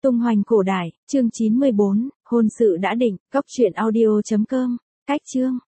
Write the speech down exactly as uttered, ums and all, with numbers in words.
Tung hoành cổ đại, chương chín mươi bốn, hôn sự đã định, cốc truyện audio chấm com, cách chương.